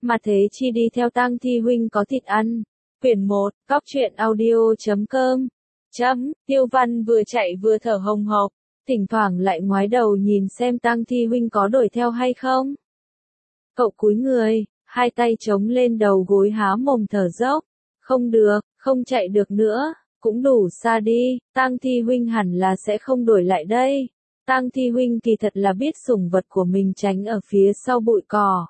mà thế chi đi theo Tang Thi huynh có thịt ăn. Quyển 1, Cóc truyện audio.com. Tiêu Văn vừa chạy vừa thở hồng hộc, thỉnh thoảng lại ngoái đầu nhìn xem Tang Thi huynh có đuổi theo hay không. Cậu cúi người, hai tay chống lên đầu gối há mồm thở dốc. Không được, không chạy được nữa, cũng đủ xa đi, Tang Thi huynh hẳn là sẽ không đuổi lại đây. Tang Thi huynh kỳ thật là biết sủng vật của mình tránh ở phía sau bụi cỏ.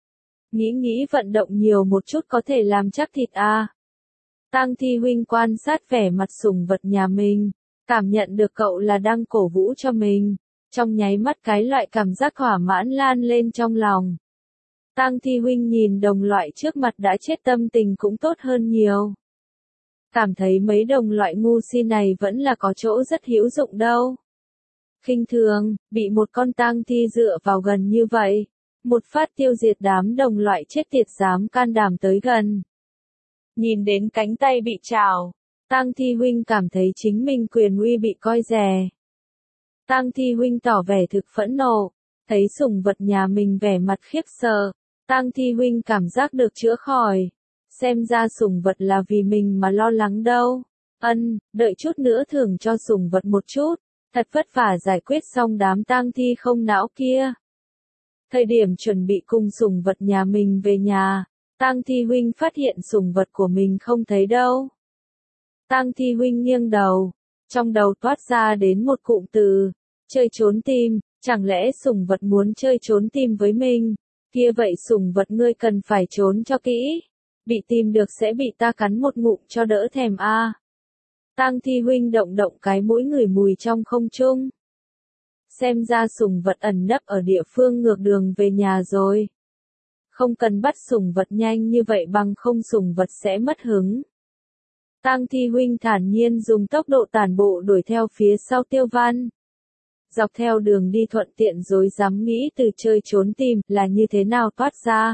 Nghĩ vận động nhiều một chút có thể làm chắc thịt à. Tang Thi huynh quan sát vẻ mặt sủng vật nhà mình, cảm nhận được cậu là đang cổ vũ cho mình, trong nháy mắt cái loại cảm giác thỏa mãn lan lên trong lòng. Tang Thi huynh nhìn đồng loại trước mặt đã chết tâm tình cũng tốt hơn nhiều. Cảm thấy mấy đồng loại ngu si này vẫn là có chỗ rất hữu dụng đâu. Khinh thường, bị một con tang thi dựa vào gần như vậy, một phát tiêu diệt đám đồng loại chết tiệt dám can đảm tới gần. Nhìn đến cánh tay bị trào, Tang Thi huynh cảm thấy chính mình quyền uy bị coi rè. Tang Thi huynh tỏ vẻ thực phẫn nộ, thấy sủng vật nhà mình vẻ mặt khiếp sợ, Tang Thi huynh cảm giác được chữa khỏi. Xem ra sủng vật là vì mình mà lo lắng đâu. Đợi chút nữa thưởng cho sủng vật một chút, thật vất vả giải quyết xong đám tang thi không não kia. Thời điểm chuẩn bị cùng sủng vật nhà mình về nhà, Tang Thi huynh phát hiện sủng vật của mình không thấy đâu. Tang Thi huynh nghiêng đầu, trong đầu toát ra đến một cụm từ, chơi trốn tìm, chẳng lẽ sủng vật muốn chơi trốn tìm với mình, kia vậy sủng vật ngươi cần phải trốn cho kỹ, bị tìm được sẽ bị ta cắn một ngụm cho đỡ thèm a. Tang Thi huynh động động cái mũi ngửi mùi trong không trung. Xem ra sủng vật ẩn nấp ở địa phương ngược đường về nhà rồi. Không cần bắt sủng vật nhanh như vậy bằng không sủng vật sẽ mất hứng. Tang Thi huynh thản nhiên dùng tốc độ tản bộ đuổi theo phía sau Tiêu Văn. Dọc theo đường đi thuận tiện rồi dám nghĩ từ chơi trốn tìm là như thế nào toát ra.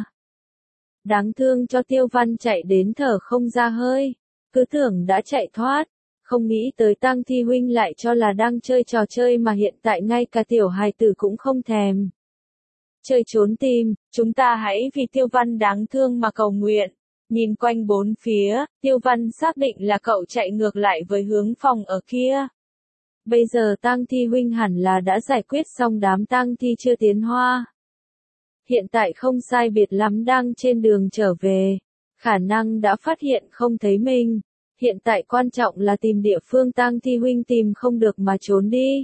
Đáng thương cho Tiêu Văn chạy đến thở không ra hơi, cứ tưởng đã chạy thoát, không nghĩ tới Tang Thi huynh lại cho là đang chơi trò chơi mà hiện tại ngay cả tiểu hài tử cũng không thèm. Chơi trốn tìm, chúng ta hãy vì Tiêu Văn đáng thương mà cầu nguyện. Nhìn quanh bốn phía, Tiêu Văn xác định là cậu chạy ngược lại với hướng phòng ở kia. Bây giờ Tang Thi huynh hẳn là đã giải quyết xong đám tang thi chưa tiến hoa. Hiện tại không sai biệt lắm đang trên đường trở về, khả năng đã phát hiện không thấy mình. Hiện tại quan trọng là tìm địa phương Tang Thi huynh tìm không được mà trốn đi.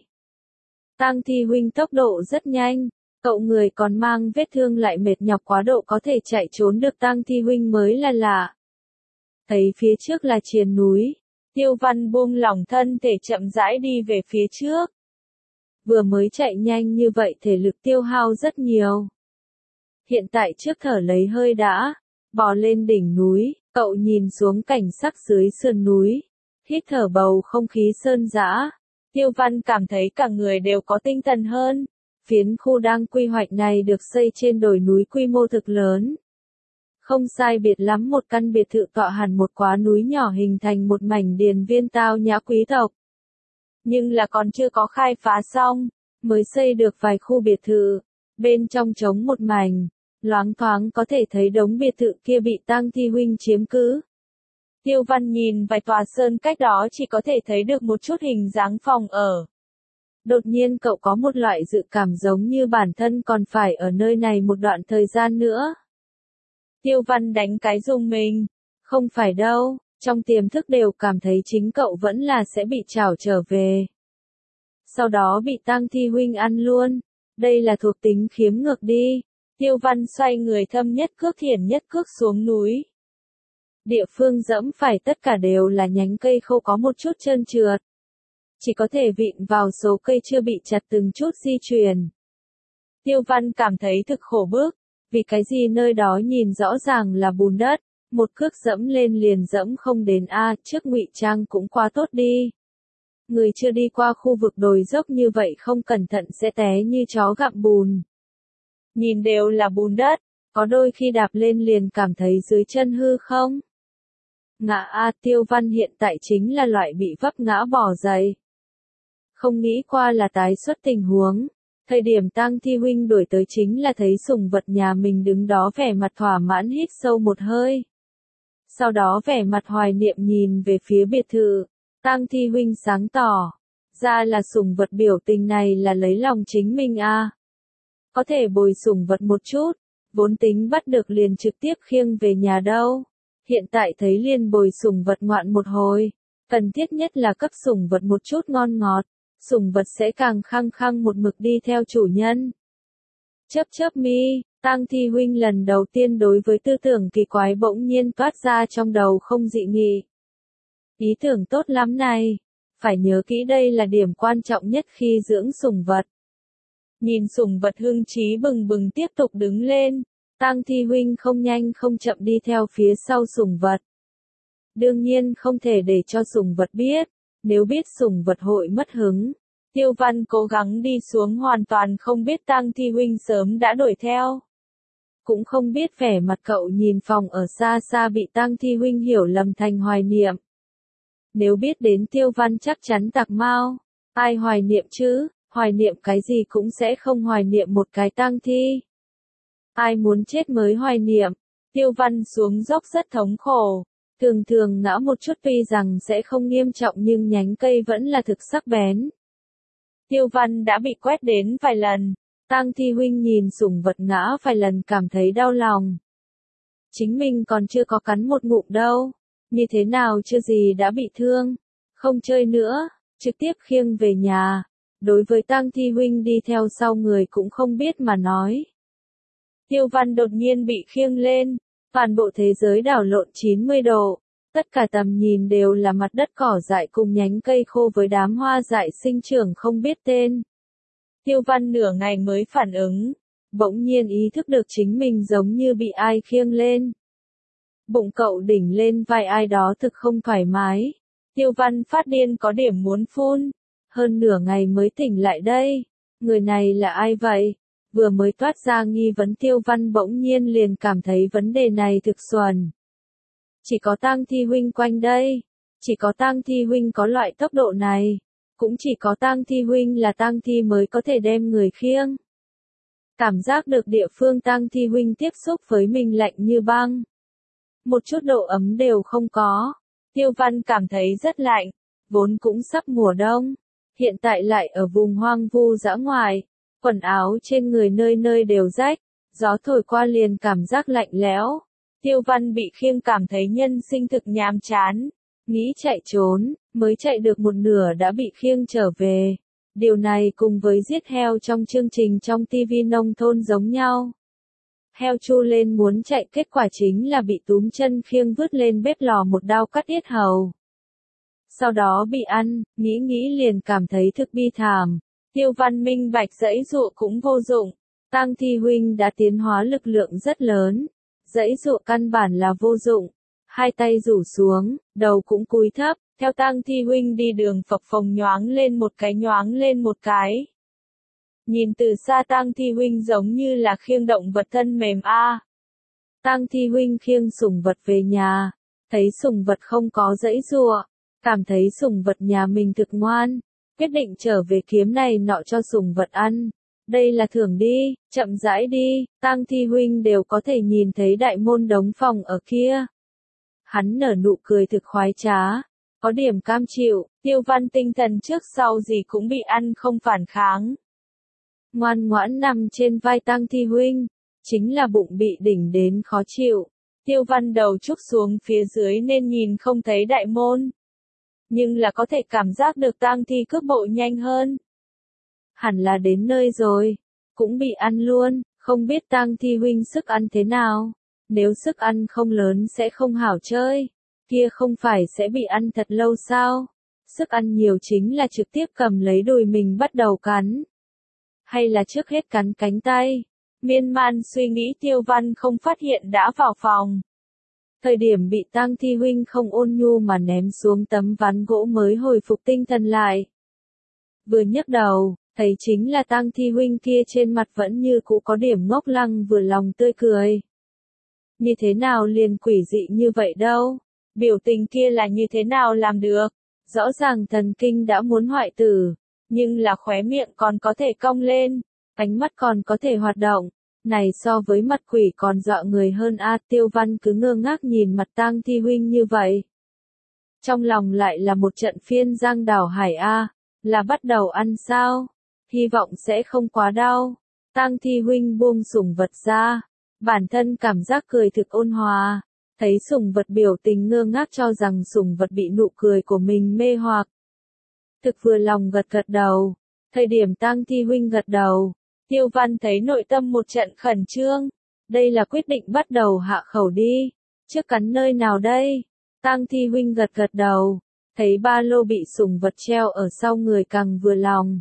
Tang Thi huynh tốc độ rất nhanh, cậu người còn mang vết thương lại mệt nhọc quá độ có thể chạy trốn được Tang Thi huynh mới là lạ. Thấy phía trước là triền núi, Tiêu Văn buông lỏng thân thể chậm rãi đi về phía trước. Vừa mới chạy nhanh như vậy thể lực tiêu hao rất nhiều. Hiện tại trước thở lấy hơi đã, bò lên đỉnh núi, cậu nhìn xuống cảnh sắc dưới sườn núi, hít thở bầu không khí sơn dã. Tiêu Văn cảm thấy cả người đều có tinh thần hơn. Phiến khu đang quy hoạch này được xây trên đồi núi quy mô thực lớn. Không sai biệt lắm một căn biệt thự tọa hẳn một quá núi nhỏ hình thành một mảnh điền viên tao nhã quý tộc. Nhưng là còn chưa có khai phá xong, mới xây được vài khu biệt thự, bên trong trống một mảnh, loáng thoáng có thể thấy đống biệt thự kia bị Tang Thi huynh chiếm cứ. Tiêu Văn nhìn vài tòa sơn cách đó chỉ có thể thấy được một chút hình dáng phòng ở. Đột nhiên cậu có một loại dự cảm giống như bản thân còn phải ở nơi này một đoạn thời gian nữa. Tiêu Văn đánh cái rùng mình. Không phải đâu, trong tiềm thức đều cảm thấy chính cậu vẫn là sẽ bị trảo trở về. Sau đó bị Tang Thi huynh ăn luôn. Đây là thuộc tính khiếm ngược đi. Tiêu Văn xoay người thâm nhất cước thiển nhất cước xuống núi. Địa phương dẫm phải tất cả đều là nhánh cây khô có một chút trơn trượt. Chỉ có thể vịn vào số cây chưa bị chặt từng chút di chuyển. Tiêu Văn cảm thấy thực khổ bức, vì cái gì nơi đó nhìn rõ ràng là bùn đất, một cước dẫm lên liền dẫm không đến trước ngụy trang cũng quá tốt đi. Người chưa đi qua khu vực đồi dốc như vậy không cẩn thận sẽ té như chó gặm bùn. Nhìn đều là bùn đất, có đôi khi đạp lên liền cảm thấy dưới chân hư không? Ngã Tiêu Văn hiện tại chính là loại bị vấp ngã bỏ dậy. Không nghĩ qua là tái xuất tình huống, Thời điểm Tang Thi huynh đuổi tới chính là thấy sủng vật nhà mình đứng đó vẻ mặt thỏa mãn hít sâu một hơi. Sau đó vẻ mặt hoài niệm nhìn về phía biệt thự, Tang Thi huynh sáng tỏ, ra là sủng vật biểu tình này là lấy lòng chính mình à. Có thể bồi sủng vật một chút, vốn tính bắt được liền trực tiếp khiêng về nhà đâu. Hiện tại thấy liền bồi sủng vật ngoạn một hồi, cần thiết nhất là cấp sủng vật một chút ngon ngọt, sủng vật sẽ càng khăng khăng một mực đi theo chủ nhân. Chớp chớp mi, Tang Thi huynh lần đầu tiên đối với tư tưởng kỳ quái bỗng nhiên toát ra trong đầu không dị nghị. Ý tưởng tốt lắm này, phải nhớ kỹ đây là điểm quan trọng nhất khi dưỡng sủng vật. Nhìn sủng vật hưng trí bừng bừng tiếp tục đứng lên, Tang Thi huynh không nhanh không chậm đi theo phía sau sủng vật. Đương nhiên không thể để cho sủng vật biết, nếu biết sủng vật hội mất hứng. Tiêu Văn cố gắng đi xuống hoàn toàn không biết Tang Thi huynh sớm đã đuổi theo. Cũng không biết vẻ mặt cậu nhìn phòng ở xa xa bị Tang Thi huynh hiểu lầm thành hoài niệm. Nếu biết đến Tiêu Văn chắc chắn tạc mau, ai hoài niệm chứ, hoài niệm cái gì cũng sẽ không hoài niệm một cái tang thi. Ai muốn chết mới hoài niệm, Tiêu Văn xuống dốc rất thống khổ, thường thường ngã một chút tuy rằng sẽ không nghiêm trọng nhưng nhánh cây vẫn là thực sắc bén. Tiêu Văn đã bị quét đến vài lần, Tang Thi huynh nhìn sủng vật ngã vài lần cảm thấy đau lòng. Chính mình còn chưa có cắn một ngụm đâu, như thế nào chưa gì đã bị thương, không chơi nữa, trực tiếp khiêng về nhà. Đối với Tang Thi huynh đi theo sau người cũng không biết mà nói. Tiêu Văn đột nhiên bị khiêng lên, toàn bộ thế giới đảo lộn 90 độ, tất cả tầm nhìn đều là mặt đất cỏ dại cùng nhánh cây khô với đám hoa dại sinh trưởng không biết tên. Tiêu Văn nửa ngày mới phản ứng, bỗng nhiên ý thức được chính mình giống như bị ai khiêng lên. Bụng cậu đỉnh lên vai ai đó thực không thoải mái. Tiêu Văn phát điên có điểm muốn phun. Hơn nửa ngày mới tỉnh lại đây. Người này là ai vậy? Vừa mới toát ra nghi vấn Tiêu Văn bỗng nhiên liền cảm thấy vấn đề này thực xuẩn. Chỉ có Tang Thi huynh quanh đây. Chỉ có Tang Thi huynh có loại tốc độ này. Cũng chỉ có Tang Thi huynh là Tang Thi mới có thể đem người khiêng. Cảm giác được địa phương Tang Thi huynh tiếp xúc với mình lạnh như băng. Một chút độ ấm đều không có. Tiêu Văn cảm thấy rất lạnh. Vốn cũng sắp mùa đông. Hiện tại lại ở vùng hoang vu dã ngoại, quần áo trên người nơi nơi đều rách, gió thổi qua liền cảm giác lạnh lẽo. Tiêu Văn bị khiêng cảm thấy nhân sinh thực nhàm chán, nghĩ chạy trốn, mới chạy được một nửa đã bị khiêng trở về. Điều này cùng với giết heo trong chương trình trong TV nông thôn giống nhau. Heo chu lên muốn chạy kết quả chính là bị túm chân khiêng vứt lên bếp lò một đao cắt yết hầu. Sau đó bị ăn, nghĩ liền cảm thấy thực bi thảm. Tiêu Văn minh bạch giãy giụa cũng vô dụng. Tang Thi huynh đã tiến hóa lực lượng rất lớn. Giãy giụa căn bản là vô dụng. Hai tay rủ xuống, đầu cũng cúi thấp, theo Tang Thi huynh đi đường phập phồng nhoáng lên một cái. Nhìn từ xa Tang Thi huynh giống như là khiêng động vật thân mềm a. Tang Thi huynh khiêng sủng vật về nhà, thấy sủng vật không có giãy giụa. Cảm thấy sủng vật nhà mình thực ngoan, quyết định trở về kiếm này nọ cho sủng vật ăn. Đây là thưởng đi, chậm rãi đi, Tang Thi huynh đều có thể nhìn thấy đại môn đống phòng ở kia. Hắn nở nụ cười thực khoái trá, có điểm cam chịu, Tiêu Văn tinh thần trước sau gì cũng bị ăn không phản kháng. Ngoan ngoãn nằm trên vai Tang Thi huynh, chính là bụng bị đỉnh đến khó chịu. Tiêu Văn đầu trúc xuống phía dưới nên nhìn không thấy đại môn. Nhưng là có thể cảm giác được Tang Thi cước bộ nhanh hơn. Hẳn là đến nơi rồi, cũng bị ăn luôn, không biết Tang Thi huynh sức ăn thế nào. Nếu sức ăn không lớn sẽ không hảo chơi, kia không phải sẽ bị ăn thật lâu sao? Sức ăn nhiều chính là trực tiếp cầm lấy đùi mình bắt đầu cắn. Hay là trước hết cắn cánh tay? Miên man suy nghĩ Tiêu Văn không phát hiện đã vào phòng. Thời điểm bị Tang Thi huynh không ôn nhu mà ném xuống tấm ván gỗ mới hồi phục tinh thần lại. Vừa nhấc đầu, thấy chính là Tang Thi huynh kia trên mặt vẫn như cũ có điểm ngốc lăng vừa lòng tươi cười. Như thế nào liền quỷ dị như vậy đâu? Biểu tình kia là như thế nào làm được? Rõ ràng thần kinh đã muốn hoại tử, nhưng là khóe miệng còn có thể cong lên, Ánh mắt còn có thể hoạt động. Này so với mặt quỷ còn dọa người hơn a. Tiêu Văn cứ ngơ ngác nhìn mặt Tang Thi huynh như vậy. Trong lòng lại là một trận phiên giang đảo hải a. Là bắt đầu ăn sao? Hy vọng sẽ không quá đau. Tang Thi huynh buông sủng vật ra. Bản thân cảm giác cười thực ôn hòa. Thấy sủng vật biểu tình ngơ ngác cho rằng sủng vật bị nụ cười của mình mê hoặc. Thực vừa lòng gật gật đầu. Thời điểm Tang Thi huynh gật đầu, Tiêu Văn thấy nội tâm một trận khẩn trương. Đây là quyết định bắt đầu hạ khẩu đi. Trước cắn nơi nào đây? Tang Thi huynh gật gật đầu. Thấy ba lô bị sủng vật treo ở sau người càng vừa lòng.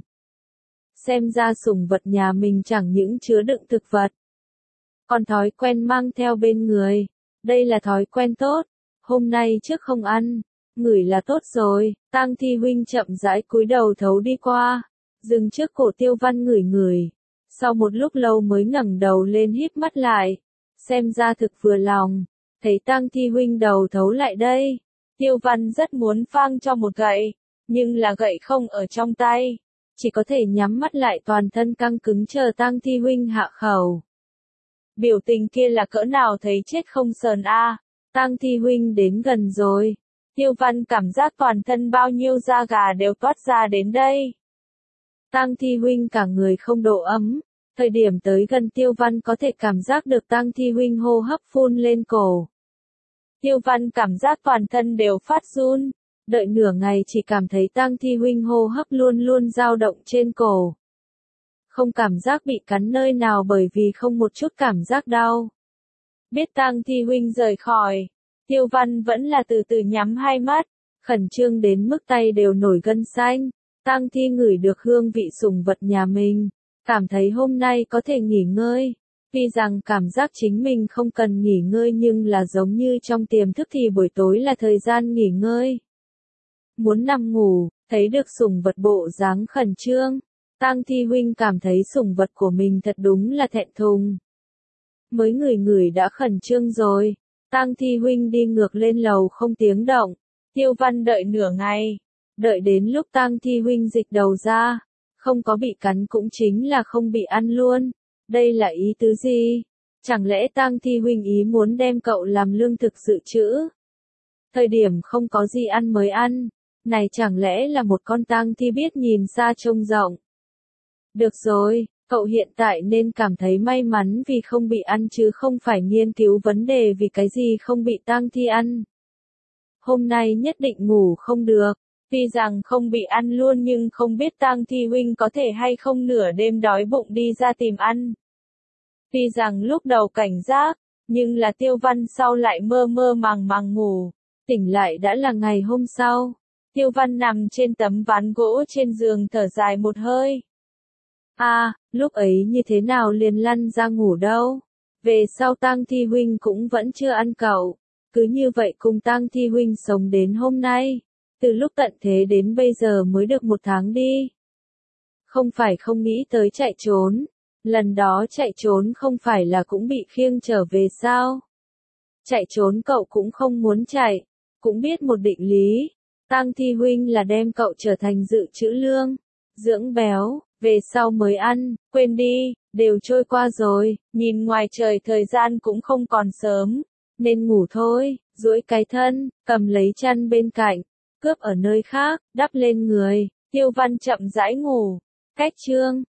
Xem ra sủng vật nhà mình chẳng những chứa đựng thực vật, còn thói quen mang theo bên người. Đây là thói quen tốt. Hôm nay trước không ăn, ngửi là tốt rồi. Tang Thi huynh chậm rãi cúi đầu thấu đi qua, dừng trước cổ Tiêu Văn ngửi ngửi. Sau một lúc lâu mới ngẩng đầu lên híp mắt lại. Xem ra thực vừa lòng. Thấy Tang Thi huynh đầu thấu lại đây. Tiêu Văn rất muốn phang cho một gậy, nhưng là gậy không ở trong tay. Chỉ có thể nhắm mắt lại toàn thân căng cứng chờ Tang Thi huynh hạ khẩu. Biểu tình kia là cỡ nào thấy chết không sờn a. Tang Thi huynh đến gần rồi. Tiêu Văn cảm giác toàn thân bao nhiêu da gà đều toát ra đến đây. Tang Thi huynh cả người không độ ấm. Thời điểm tới gần Tiêu Văn có thể cảm giác được Tang Thi huynh hô hấp phun lên cổ. Tiêu Văn cảm giác toàn thân đều phát run. Đợi nửa ngày chỉ cảm thấy Tang Thi huynh hô hấp luôn luôn dao động trên cổ. Không cảm giác bị cắn nơi nào bởi vì không một chút cảm giác đau. Biết Tang Thi huynh rời khỏi, Tiêu Văn vẫn là từ từ nhắm hai mắt, khẩn trương đến mức tay đều nổi gân xanh. Tang Thi ngửi được hương vị sủng vật nhà mình, cảm thấy hôm nay có thể nghỉ ngơi. Tuy rằng cảm giác chính mình không cần nghỉ ngơi nhưng là giống như trong tiềm thức thì buổi tối là thời gian nghỉ ngơi. Muốn nằm ngủ, thấy được sủng vật bộ dáng khẩn trương. Tang Thi huynh cảm thấy sủng vật của mình thật đúng là thẹn thùng. Mới ngửi ngửi đã khẩn trương rồi. Tang Thi huynh đi ngược lên lầu không tiếng động. Tiêu Văn đợi nửa ngày. Đợi đến lúc Tang Thi huynh dịch đầu ra. Không có bị cắn cũng chính là không bị ăn luôn. Đây là ý tứ gì? Chẳng lẽ Tang Thi huynh ý muốn đem cậu làm lương thực dự trữ? Thời điểm không có gì ăn mới ăn. Này chẳng lẽ là một con Tang Thi biết nhìn xa trông rộng? Được rồi, cậu hiện tại nên cảm thấy may mắn vì không bị ăn chứ không phải nghiên cứu vấn đề vì cái gì không bị Tang Thi ăn. Hôm nay nhất định ngủ không được. Tuy rằng không bị ăn luôn nhưng không biết Tang Thi huynh có thể hay không nửa đêm đói bụng đi ra tìm ăn. Tuy rằng lúc đầu cảnh giác, nhưng là Tiêu Văn sau lại mơ mơ màng màng ngủ. Tỉnh lại đã là ngày hôm sau. Tiêu Văn nằm trên tấm ván gỗ trên giường thở dài một hơi. Lúc ấy như thế nào liền lăn ra ngủ đâu. Về sau Tang Thi huynh cũng vẫn chưa ăn cậu. Cứ như vậy cùng Tang Thi huynh sống đến hôm nay. Từ lúc tận thế đến bây giờ mới được 1 tháng đi. Không phải không nghĩ tới chạy trốn. Lần đó chạy trốn không phải là cũng bị khiêng trở về sao? Chạy trốn cậu cũng không muốn chạy. Cũng biết một định lý. Tang Thi huynh là đem cậu trở thành dự trữ lương. Dưỡng béo. Về sau mới ăn, quên đi, đều trôi qua rồi, nhìn ngoài trời thời gian cũng không còn sớm, nên ngủ thôi. Duỗi cái thân, cầm lấy chăn bên cạnh, cướp ở nơi khác, đắp lên người. Tiêu Văn chậm rãi ngủ. Cách chương